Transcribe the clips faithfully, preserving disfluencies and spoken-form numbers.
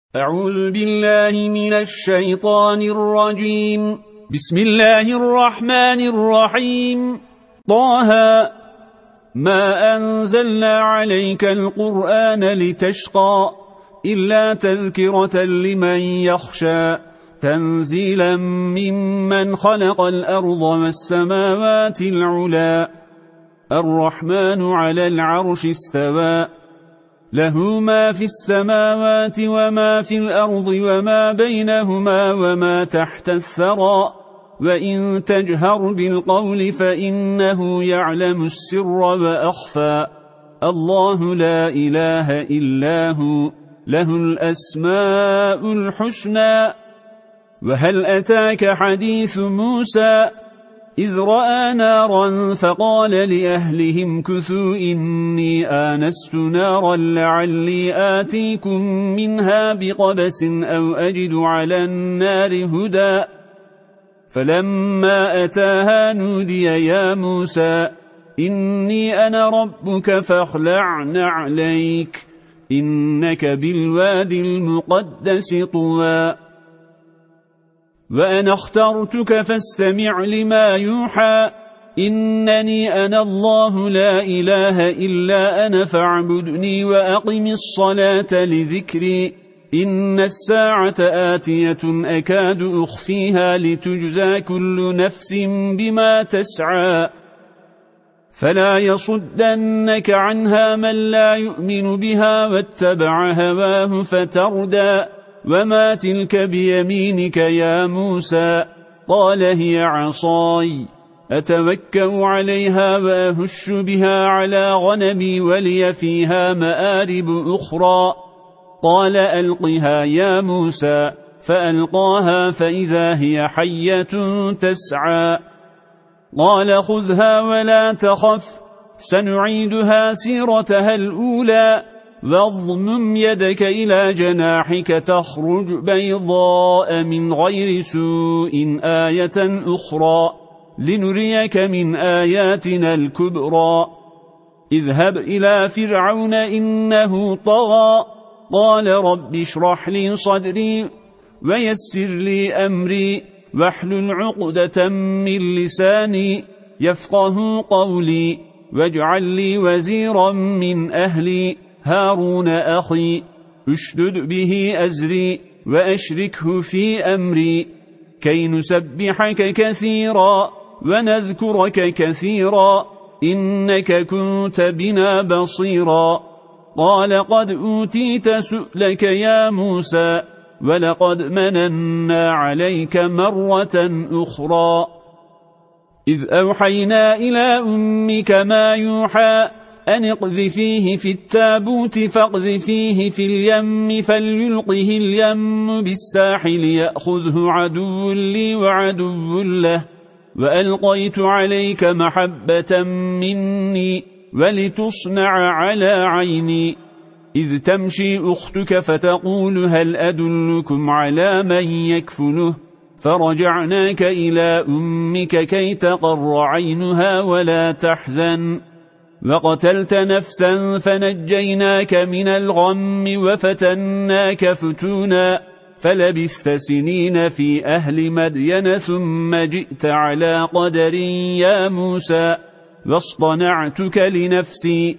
أعوذ بالله من الشيطان الرجيم. بسم الله الرحمن الرحيم. طه ما أنزلنا عليك القرآن لتشقى إلا تذكرة لمن يخشى تنزيلا ممن خلق الأرض والسماوات العلا الرحمن على العرش استوى له ما في السماوات وما في الأرض وما بينهما وما تحت الثرى وإن تجهر بالقول فإنه يعلم السر وأخفى الله لا إله إلا هو له الأسماء الحسنى. وهل أتاك حديث موسى إذ رأى نارا فقال لأهلهم كثوا إني آنست نارا لعلي آتيكم منها بقبس أو أجد على النار هدى فلما أتاها نودي يا موسى إني أنا ربك فاخلع نعليك إنك بالوادي المقدس طوى وأنا اخترتك فاستمع لما يوحى إنني أنا الله لا إله إلا أنا فاعبدني وأقم الصلاة لذكري إن الساعة آتية أكاد أخفيها لتجزى كل نفس بما تسعى فلا يصدنك عنها من لا يؤمن بها واتبع هواه فتردى وما تلك بيمينك يا موسى قال هي عصاي أتوكأ عليها وأهش بها على غنمي ولي فيها مآرب أخرى قال ألقها يا موسى فألقاها فإذا هي حية تسعى قال خذها ولا تخف سنعيدها سيرتها الأولى واضمم يدك إلى جناحك تخرج بيضاء من غير سوء آية أخرى لنريك من آياتنا الكبرى اذهب إلى فرعون إنه طغى قال رب اشرح لي صدري ويسر لي أمري واحلل عقدة من لساني يفقه قولي واجعل لي وزيرا من أهلي هارون أخي اشدد به أزري وأشركه في أمري كي نسبحك كثيرا ونذكرك كثيرا إنك كنت بنا بصيرا قال قد أوتيت سؤلك يا موسى ولقد مننا عليك مرة أخرى إذ أوحينا إلى أمك ما يوحى أن اقذفيه في التابوت فاقذفيه في اليم فليلقه اليم بالساحل يأخذه عدو لي وعدو له وألقيت عليك محبة مني ولتصنع على عيني إذ تمشي أختك فتقول هل أدلكم على من يكفله فرجعناك إلى أمك كي تقر عينها ولا تحزن وقتلت نفسا فنجيناك من الغم وفتناك فتونا فلبثت سنين في أهل مدين ثم جئت على قدر يا موسى واصطنعتك لنفسي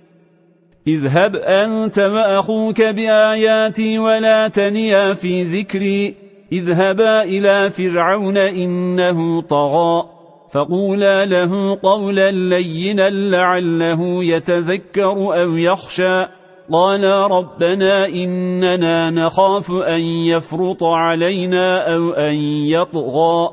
اذهب أنت وأخوك بآياتي ولا تنيا في ذكري اذهبا إلى فرعون إنه طغى فقولا له قولا لينا لعله يتذكر أو يخشى قالا ربنا إننا نخاف أن يفرط علينا أو أن يطغى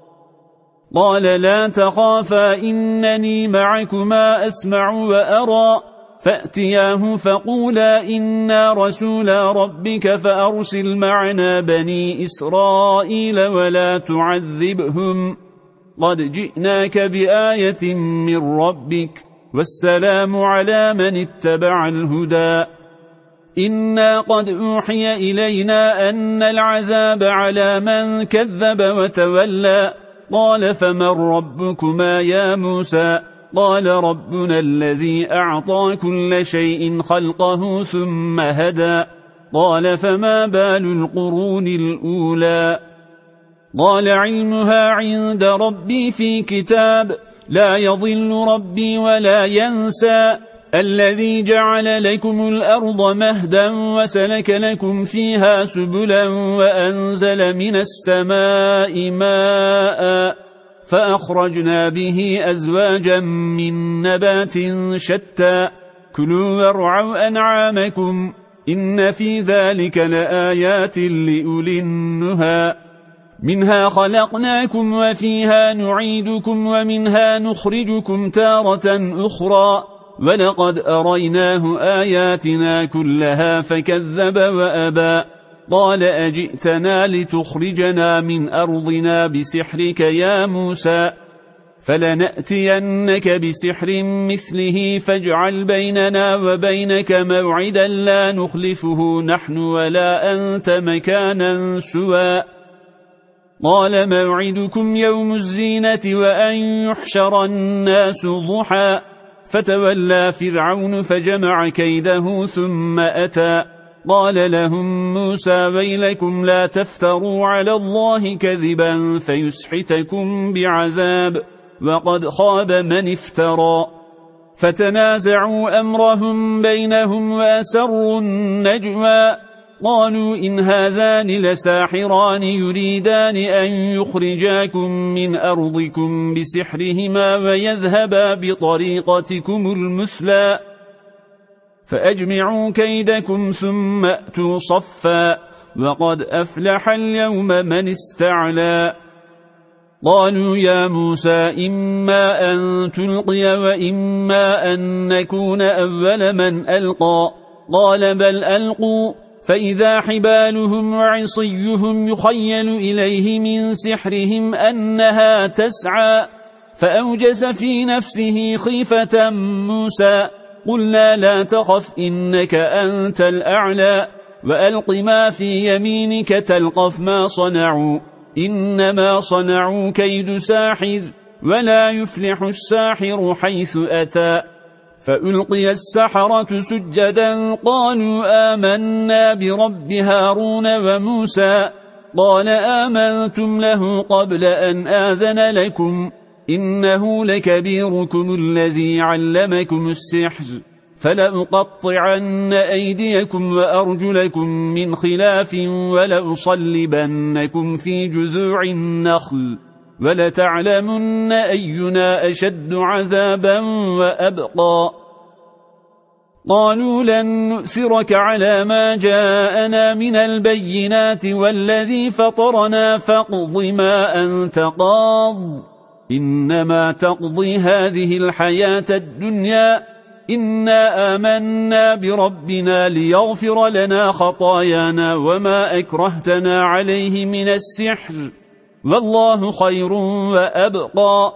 قال لا تخافا إنني معكما أسمع وأرى فأتياه فقولا إنا رسولا ربك فأرسل معنا بني إسرائيل ولا تعذبهم قد جئناك بآية من ربك والسلام على من اتبع الهدى إنا قد أوحي إلينا أن العذاب على من كذب وتولى قال فمن ربكما يا موسى قال ربنا الذي أعطى كل شيء خلقه ثم هدى قال فما بال القرون الأولى قال علمها عند ربي في كتاب لا يضل ربي ولا ينسى الذي جعل لكم الأرض مهدا وسلك لكم فيها سبلا وأنزل من السماء ماء فأخرجنا به أزواجا من نبات شتى كلوا وارعوا أنعامكم إن في ذلك لآيات لأولي النهى منها خلقناكم وفيها نعيدكم ومنها نخرجكم تارة أخرى ولقد أريناه آياتنا كلها فكذب وأبى قال أجئتنا لتخرجنا من أرضنا بسحرك يا موسى فلنأتينك بسحر مثله فاجعل بيننا وبينك موعدا لا نخلفه نحن ولا أنت مكانا سوى قال موعدكم يوم الزينة وأن يحشر الناس ضحى فتولى فرعون فجمع كيده ثم أتى قال لهم موسى ويلكم لا تفتروا على الله كذبا فيسحتكم بعذاب وقد خاب من افترى فتنازعوا أمرهم بينهم وأسروا النجوى قالوا إن هذان لساحران يريدان أن يخرجاكم من أرضكم بسحرهما ويذهبا بطريقتكم المثلى فأجمعوا كيدكم ثم أتوا صفا وقد أفلح اليوم من استعلى قالوا يا موسى إما أن تلقي وإما أن نكون أول من ألقى قال بل ألقوا فإذا حبالهم وعصيهم يخيل إليه من سحرهم أنها تسعى فأوجس في نفسه خيفة موسى قلنا لا تخف إنك أنت الأعلى وألق ما في يمينك تلقف ما صنعوا إنما صنعوا كيد ساحر ولا يفلح الساحر حيث أتى فألقي السحرة سجدا قالوا آمنا برب هارون وموسى قال آمنتم له قبل أن آذن لكم إنه لكبيركم الذي علمكم السحر فلأقطعن أيديكم وأرجلكم من خلاف ولأصلبنكم في جذوع النخل ولتعلمن أينا أشد عذابا وأبقى قالوا لن نؤثرك على ما جاءنا من البينات والذي فطرنا فاقض ما أنت قاض إنما تقضي هذه الحياة الدنيا إنا آمنا بربنا ليغفر لنا خطايانا وما أكرهتنا عليه من السحر والله خير وأبقى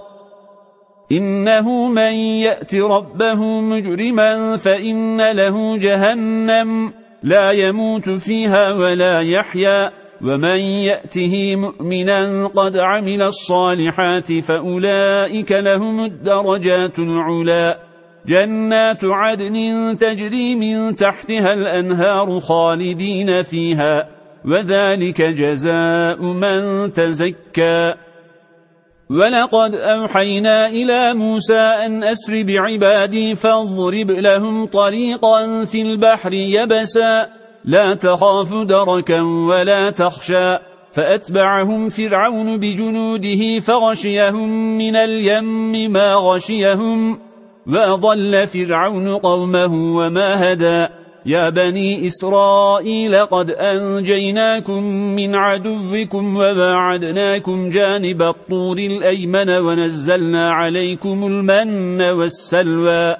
إنه من يأت ربه مجرما فإن له جهنم لا يموت فيها ولا يحيا ومن يأته مؤمنا قد عمل الصالحات فأولئك لهم الدرجات العلا جنات عدن تجري من تحتها الأنهار خالدين فيها وذلك جزاء من تزكى ولقد أوحينا إلى موسى أن أسر بعبادي فاضرب لهم طريقا في البحر يبسا لا تخاف دركا ولا تخشى فأتبعهم فرعون بجنوده فغشيهم من اليم ما غشيهم وأضل فرعون قومه وما هدى يا بني إسرائيل قد أنجيناكم من عدوكم وباعدناكم جانب الطور الأيمن ونزلنا عليكم المن والسلوى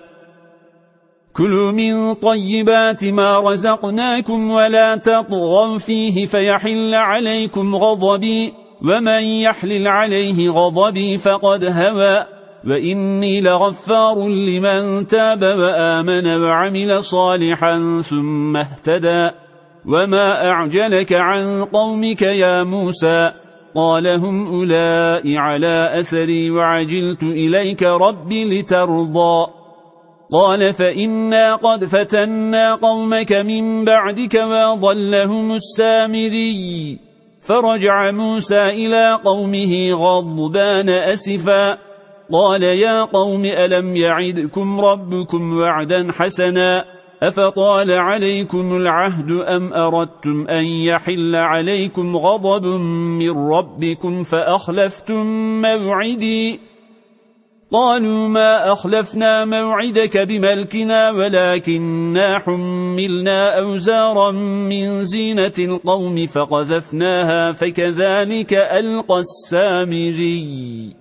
كلوا من طيبات ما رزقناكم ولا تطغوا فيه فيحل عليكم غضبي ومن يحلل عليه غضبي فقد هوى وإني لغفار لمن تاب وآمن وعمل صالحا ثم اهتدى وما أعجلك عن قومك يا موسى قال هم أولئك على أثري وعجلت إليك ربي لترضى قال فإنا قد فتنا قومك من بعدك وضلهم السامري فرجع موسى إلى قومه غضبان أسفا قال يا قوم ألم يعدكم ربكم وعدا حسنا أفطال عليكم العهد أم أردتم أن يحل عليكم غضب من ربكم فأخلفتم موعدي قالوا ما أخلفنا موعدك بملكنا ولكننا حملنا أوزارا من زينة القوم فقذفناها فكذلك ألقى السامري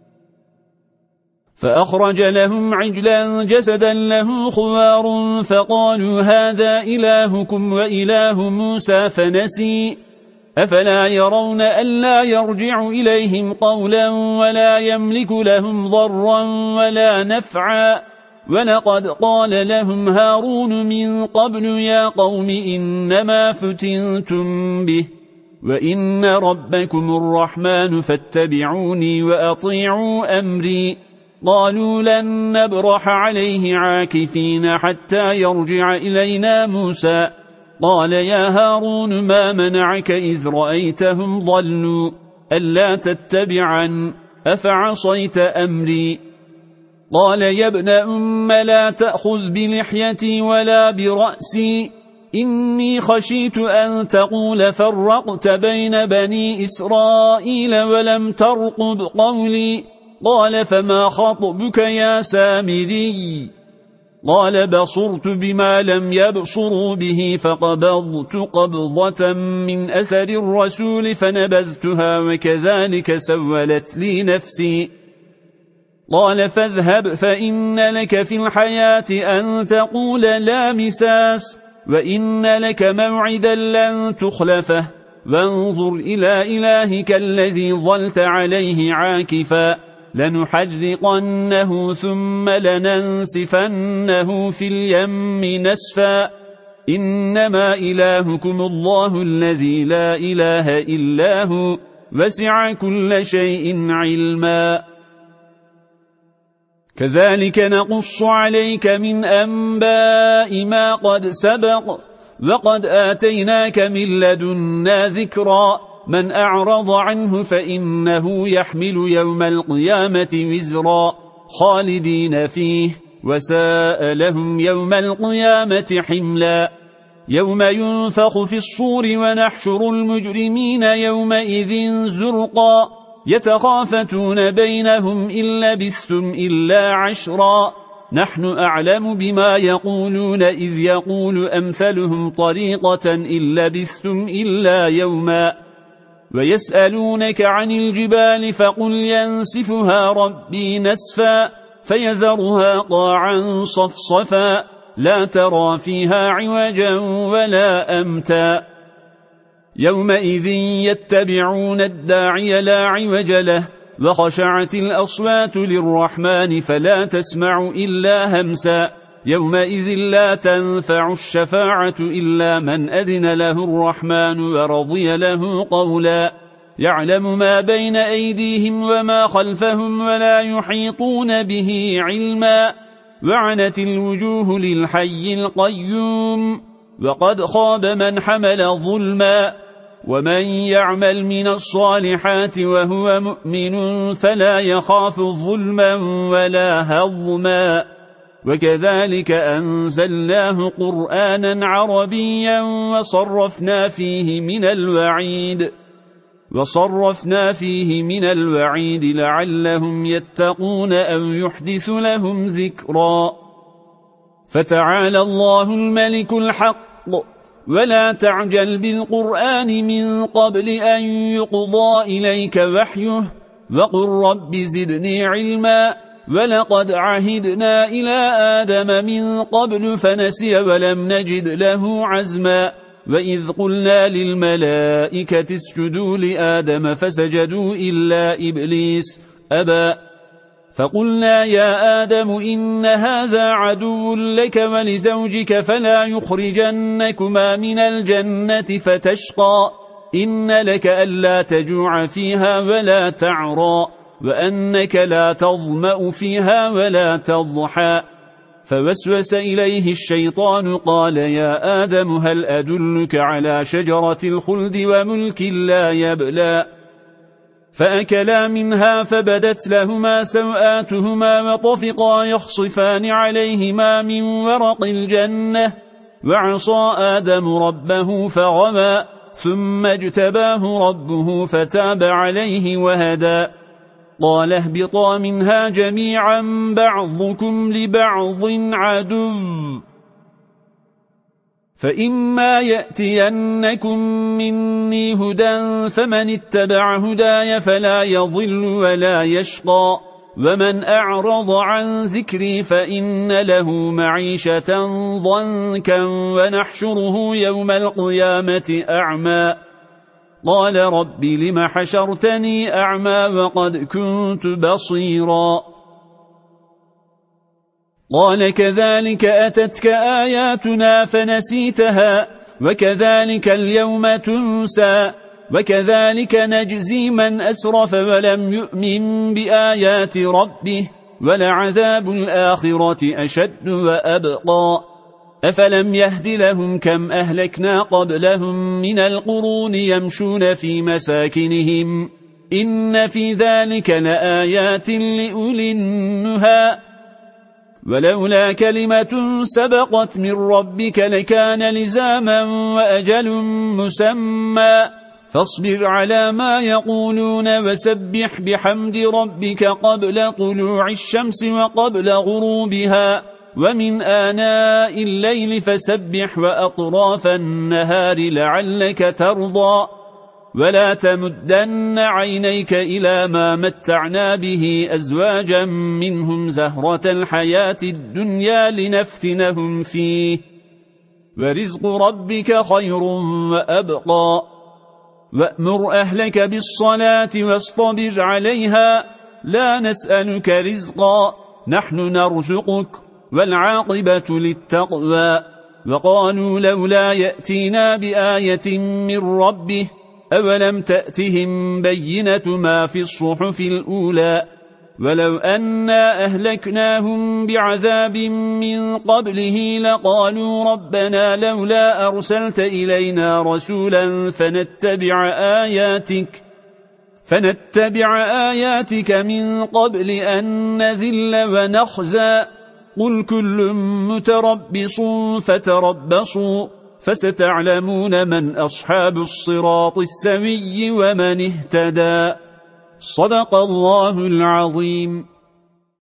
فأخرج لهم عجلا جسدا له خوار فقالوا هذا إلهكم وإله موسى فنسي أفلا يرون ألا يرجع إليهم قولا ولا يملك لهم ضرا ولا نفعا ولقد قال لهم هارون من قبل يا قوم إنما فتنتم به وإن ربكم الرحمن فاتبعوني وأطيعوا أمري قالوا لن نبرح عليه عاكفين حتى يرجع إلينا موسى قال يا هارون ما منعك إذ رأيتهم ضلوا ألا تتبعا أفعصيت أمري قال يا ابن أم لا تأخذ بلحيتي ولا برأسي إني خشيت أن تقول فرقت بين بني إسرائيل ولم ترقب قولي قال فما خطبك يا سامري قال بصرت بما لم يبصروا به فقبضت قبضة من أثر الرسول فنبذتها وكذلك سولت لي نفسي قال فاذهب فإن لك في الحياة أن تقول لا مساس وإن لك موعدا لن تخلفه وانظر إلى إلهك الذي ظلت عليه عاكفا لنحرقنه ثم لننسفنه في اليم نسفا إنما إلهكم الله الذي لا إله إلا هو وسع كل شيء علما كذلك نقص عليك من أنباء ما قد سبق وقد آتيناك من لدنا ذكرا من أعرض عنه فإنه يحمل يوم القيامة وزرا خالدين فيه وساء لهم يوم القيامة حملا يوم ينفخ في الصور ونحشر المجرمين يومئذ زرقا يتخافتون بينهم إن لبثتم إلا عشرا نحن أعلم بما يقولون إذ يقول أمثلهم طريقة إن لبثتم إلا يوما ويسألونك عن الجبال فقل ينسفها ربي نسفا فيذرها قاعا صفصفا لا ترى فيها عوجا ولا أمتا يومئذ يتبعون الداعي لا عوج له وخشعت الأصوات للرحمن فلا تسمع إلا همسا يومئذ لا تنفع الشفاعة إلا من أذن له الرحمن ورضي له قولا يعلم ما بين أيديهم وما خلفهم ولا يحيطون به علما وعنت الوجوه للحي القيوم وقد خاب من حمل ظلما ومن يعمل من الصالحات وهو مؤمن فلا يخاف ظلما ولا هضما وكذلك أنزلناه قرآنا عربيا وصرفنا فيه من الوعيد وصرفنا فيه من الوعيد لعلهم يتقون أو يحدث لهم ذكرا فتعالى الله الملك الحق ولا تعجل بالقرآن من قبل أن يقضى إليك وحيه وقل رب زدني علما ولقد عهدنا إلى آدم من قبل فنسي ولم نجد له عزما وإذ قلنا للملائكة اسجدوا لآدم فسجدوا إلا إبليس أبى فقلنا يا آدم إن هذا عدو لك ولزوجك فلا يخرجنكما من الجنة فتشقى إن لك ألا تجوع فيها ولا تعرى وأنك لا تظمأ فيها ولا تضحى فوسوس إليه الشيطان قال يا آدم هل أدلك على شجرة الخلد وملك لا يبلى فأكلا منها فبدت لهما سوآتهما وطفقا يخصفان عليهما من ورق الجنة وعصى آدم ربه فغوى ثم اجتباه ربه فتاب عليه وهدى قال اهبطا منها جميعا بعضكم لبعض عدو فإما يأتينكم مني هدى فمن اتبع هداي فلا يضل ولا يشقى ومن أعرض عن ذكري فإن له معيشة ضنكا ونحشره يوم القيامة أعمى قال رب لم حشرتني أعمى وقد كنت بصيرا قال كذلك أتتك آياتنا فنسيتها وكذلك اليوم تنسى وكذلك نجزي من أسرف ولم يؤمن بآيات ربه ولعذاب الآخرة أشد وأبقى أفلم يهد لهم كم أهلكنا قبلهم من القرون يمشون في مساكنهم إن في ذلك لآيات لأولي النهى ولولا كلمة سبقت من ربك لكان لزاما وأجل مسمى فاصبر على ما يقولون وسبح بحمد ربك قبل طلوع الشمس وقبل غروبها ومن آناء الليل فسبح وأطراف النهار لعلك ترضى ولا تمدن عينيك إلى ما متعنا به أزواجا منهم زهرة الحياة الدنيا لنفتنهم فيه ورزق ربك خير وأبقى وأمر أهلك بالصلاة واصطبر عليها لا نسألك رزقا نحن نرزقك والعاقبة للتقوى وقالوا لولا يأتينا بآية من ربه أولم تأتهم بينة ما في الصحف الأولى ولو أنا أهلكناهم بعذاب من قبله لقالوا ربنا لولا أرسلت إلينا رسولا فنتبع آياتك فنتبع آياتك من قبل أن نذل ونخزى قل كل متربص فتربصوا فستعلمون من أصحاب الصراط السوي ومن اهتدى صدق الله العظيم.